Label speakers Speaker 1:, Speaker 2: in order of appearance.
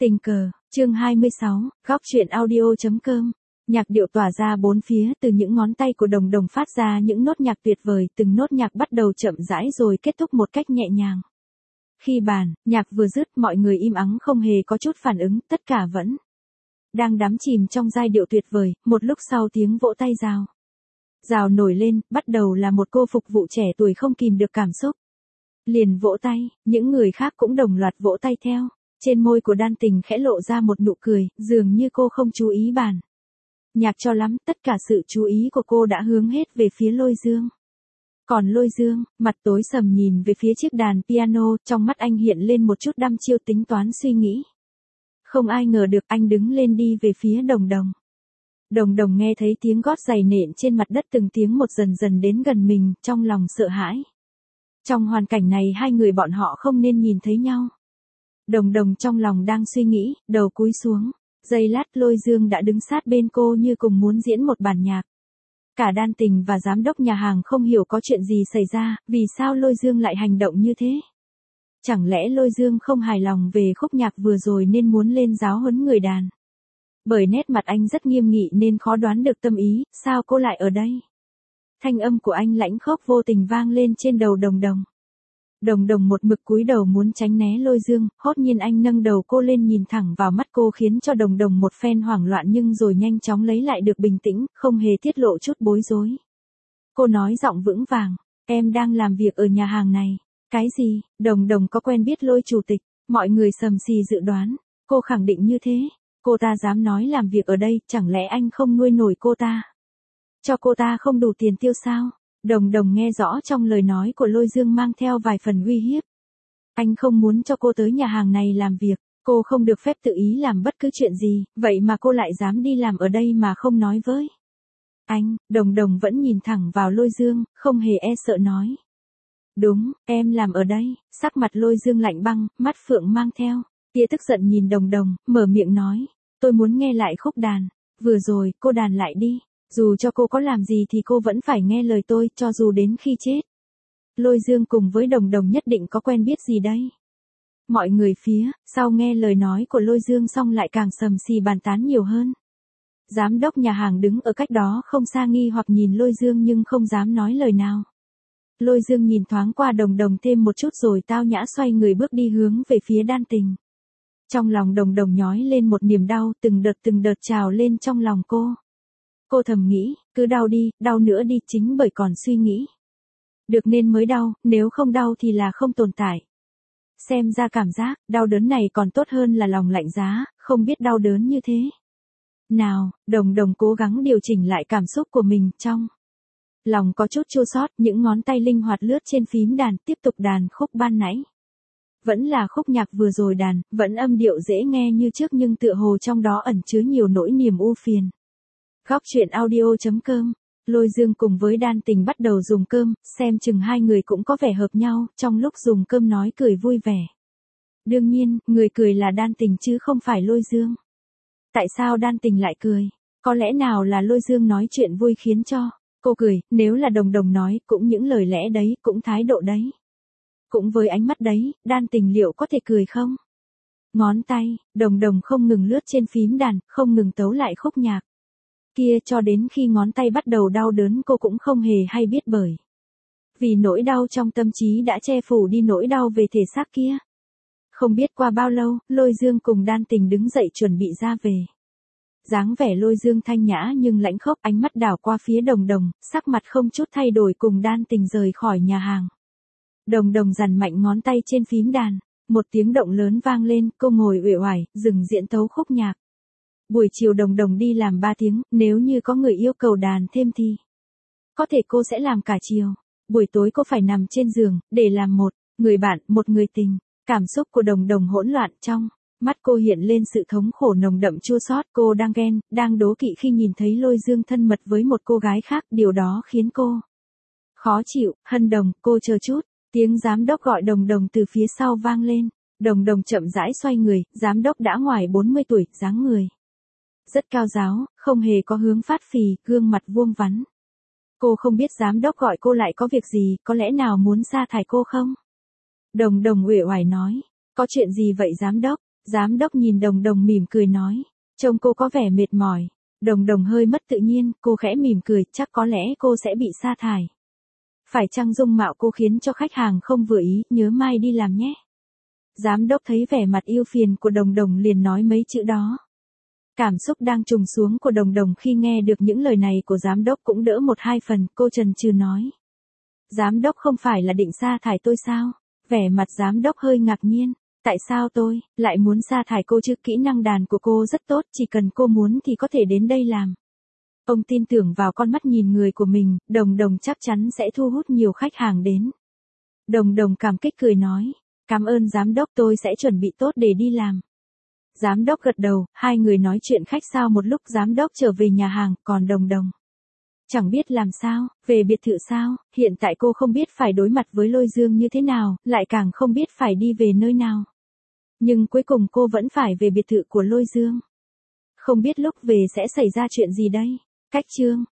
Speaker 1: Tình cờ, chương 26, góc truyện audio.com. Nhạc điệu tỏa ra bốn phía, từ những ngón tay của Đồng Đồng phát ra những nốt nhạc tuyệt vời, từng nốt nhạc bắt đầu chậm rãi rồi kết thúc một cách nhẹ nhàng. Khi nhạc vừa dứt, mọi người im ắng không hề có chút phản ứng, tất cả vẫn đang đắm chìm trong giai điệu tuyệt vời. Một lúc sau tiếng vỗ tay rào nổi lên, bắt đầu là một cô phục vụ trẻ tuổi không kìm được cảm xúc. Liền vỗ tay, những người khác cũng đồng loạt vỗ tay theo. Trên môi của Đan Tình khẽ lộ ra một nụ cười, dường như cô không chú ý nhạc cho lắm, tất cả sự chú ý của cô đã hướng hết về phía Lôi Dương. Còn Lôi Dương, mặt tối sầm nhìn về phía chiếc đàn piano, trong mắt anh hiện lên một chút đăm chiêu tính toán suy nghĩ. Không ai ngờ được anh đứng lên đi về phía Đồng Đồng. Đồng Đồng nghe thấy tiếng gót giày nện trên mặt đất từng tiếng một dần dần đến gần mình, trong lòng sợ hãi. Trong hoàn cảnh này hai người bọn họ không nên nhìn thấy nhau. Đồng Đồng trong lòng đang suy nghĩ, đầu cúi xuống. Giây lát Lôi Dương đã đứng sát bên cô như cùng muốn diễn một bản nhạc. Cả Đan Tình và giám đốc nhà hàng không hiểu có chuyện gì xảy ra, vì sao Lôi Dương lại hành động như thế. Chẳng lẽ Lôi Dương không hài lòng về khúc nhạc vừa rồi nên muốn lên giáo huấn người đàn. Bởi nét mặt anh rất nghiêm nghị nên khó đoán được tâm ý, sao cô lại ở đây. Thanh âm của anh lãnh khốc vô tình vang lên trên đầu Đồng Đồng. Đồng Đồng một mực cúi đầu muốn tránh né Lôi Dương, hốt nhiên anh nâng đầu cô lên nhìn thẳng vào mắt cô khiến cho Đồng Đồng một phen hoảng loạn nhưng rồi nhanh chóng lấy lại được bình tĩnh, không hề tiết lộ chút bối rối. Cô nói giọng vững vàng, em đang làm việc ở nhà hàng này. Cái gì, Đồng Đồng có quen biết Lôi chủ tịch, mọi người sầm xì dự đoán, cô khẳng định như thế. Cô ta dám nói làm việc ở đây, chẳng lẽ anh không nuôi nổi cô ta? Cho cô ta không đủ tiền tiêu sao? Đồng Đồng nghe rõ trong lời nói của Lôi Dương mang theo vài phần uy hiếp. Anh không muốn cho cô tới nhà hàng này làm việc, cô không được phép tự ý làm bất cứ chuyện gì, vậy mà cô lại dám đi làm ở đây mà không nói với anh. Đồng Đồng vẫn nhìn thẳng vào Lôi Dương, không hề e sợ nói. Đúng, em làm ở đây. Sắc mặt Lôi Dương lạnh băng, mắt phượng mang theo tia tức giận nhìn Đồng Đồng, mở miệng nói, tôi muốn nghe lại khúc đàn, vừa rồi, cô đàn lại đi. Dù cho cô có làm gì thì cô vẫn phải nghe lời tôi, cho dù đến khi chết. Lôi Dương cùng với Đồng Đồng nhất định có quen biết gì đây. Mọi người phía sau nghe lời nói của Lôi Dương xong lại càng sầm xì bàn tán nhiều hơn. Giám đốc nhà hàng đứng ở cách đó không xa nghi hoặc nhìn Lôi Dương nhưng không dám nói lời nào. Lôi Dương nhìn thoáng qua Đồng Đồng thêm một chút rồi tao nhã xoay người bước đi hướng về phía Đan Tình. Trong lòng Đồng Đồng nhói lên một niềm đau, từng đợt trào lên trong lòng cô. Cô thầm nghĩ, cứ đau đi, đau nữa đi, chính bởi còn suy nghĩ. Được nên mới đau, nếu không đau thì là không tồn tại. Xem ra cảm giác, đau đớn này còn tốt hơn là lòng lạnh giá, không biết đau đớn như thế. Nào, Đồng Đồng cố gắng điều chỉnh lại cảm xúc của mình, trong lòng có chút chua xót, những ngón tay linh hoạt lướt trên phím đàn, tiếp tục đàn khúc ban nãy. Vẫn là khúc nhạc vừa rồi đàn, vẫn âm điệu dễ nghe như trước nhưng tựa hồ trong đó ẩn chứa nhiều nỗi niềm u phiền. Góc truyện audio.com. Lôi Dương cùng với Đan Tình bắt đầu dùng cơm, xem chừng hai người cũng có vẻ hợp nhau, trong lúc dùng cơm nói cười vui vẻ. Đương nhiên, người cười là Đan Tình chứ không phải Lôi Dương. Tại sao Đan Tình lại cười? Có lẽ nào là Lôi Dương nói chuyện vui khiến cho cô cười, nếu là Đồng Đồng nói, cũng những lời lẽ đấy, cũng thái độ đấy. Cũng với ánh mắt đấy, Đan Tình liệu có thể cười không? Ngón tay, Đồng Đồng không ngừng lướt trên phím đàn, không ngừng tấu lại khúc nhạc kia cho đến khi ngón tay bắt đầu đau đớn cô cũng không hề hay biết bởi. Vì nỗi đau trong tâm trí đã che phủ đi nỗi đau về thể xác kia. Không biết qua bao lâu, Lôi Dương cùng Đan Tình đứng dậy chuẩn bị ra về. Dáng vẻ Lôi Dương thanh nhã nhưng lãnh khốc, ánh mắt đảo qua phía Đồng Đồng, sắc mặt không chút thay đổi cùng Đan Tình rời khỏi nhà hàng. Đồng Đồng dằn mạnh ngón tay trên phím đàn, một tiếng động lớn vang lên, cô ngồi uể oải, dừng diễn tấu khúc nhạc. Buổi chiều Đồng Đồng đi làm 3 tiếng, nếu như có người yêu cầu đàn thêm thì có thể cô sẽ làm cả chiều. Buổi tối cô phải nằm trên giường, để làm một người bạn, một người tình. Cảm xúc của Đồng Đồng hỗn loạn, trong mắt cô hiện lên sự thống khổ nồng đậm chua xót. Cô đang ghen, đang đố kỵ khi nhìn thấy Lôi Dương thân mật với một cô gái khác, điều đó khiến cô khó chịu. Hân Đồng, cô chờ chút. Tiếng giám đốc gọi Đồng Đồng từ phía sau vang lên. Đồng Đồng chậm rãi xoay người, giám đốc đã ngoài 40 tuổi, dáng người rất cao ráo, không hề có hướng phát phì, gương mặt vuông vắn. Cô không biết giám đốc gọi cô lại có việc gì, có lẽ nào muốn sa thải cô không? Đồng Đồng uể oải nói, có chuyện gì vậy giám đốc? Giám đốc nhìn Đồng Đồng mỉm cười nói. Trông cô có vẻ mệt mỏi. Đồng Đồng hơi mất tự nhiên, cô khẽ mỉm cười, chắc có lẽ cô sẽ bị sa thải. Phải chăng dung mạo cô khiến cho khách hàng không vừa ý, nhớ mai đi làm nhé. Giám đốc thấy vẻ mặt ưu phiền của Đồng Đồng liền nói mấy chữ đó. Cảm xúc đang trùng xuống của Đồng Đồng khi nghe được những lời này của giám đốc cũng đỡ một hai phần, cô chần chừ nói. Giám đốc không phải là định sa thải tôi sao? Vẻ mặt giám đốc hơi ngạc nhiên. Tại sao tôi lại muốn sa thải cô chứ? Kỹ năng đàn của cô rất tốt, chỉ cần cô muốn thì có thể đến đây làm. Ông tin tưởng vào con mắt nhìn người của mình, Đồng Đồng chắc chắn sẽ thu hút nhiều khách hàng đến. Đồng Đồng cảm kích cười nói. Cảm ơn giám đốc, tôi sẽ chuẩn bị tốt để đi làm. Giám đốc gật đầu, hai người nói chuyện khách sáo một lúc. Giám đốc trở về nhà hàng, còn Đồng Đồng chẳng biết làm sao, về biệt thự sao, hiện tại cô không biết phải đối mặt với Lôi Dương như thế nào, lại càng không biết phải đi về nơi nào. Nhưng cuối cùng cô vẫn phải về biệt thự của Lôi Dương. Không biết lúc về sẽ xảy ra chuyện gì đây? Cách chương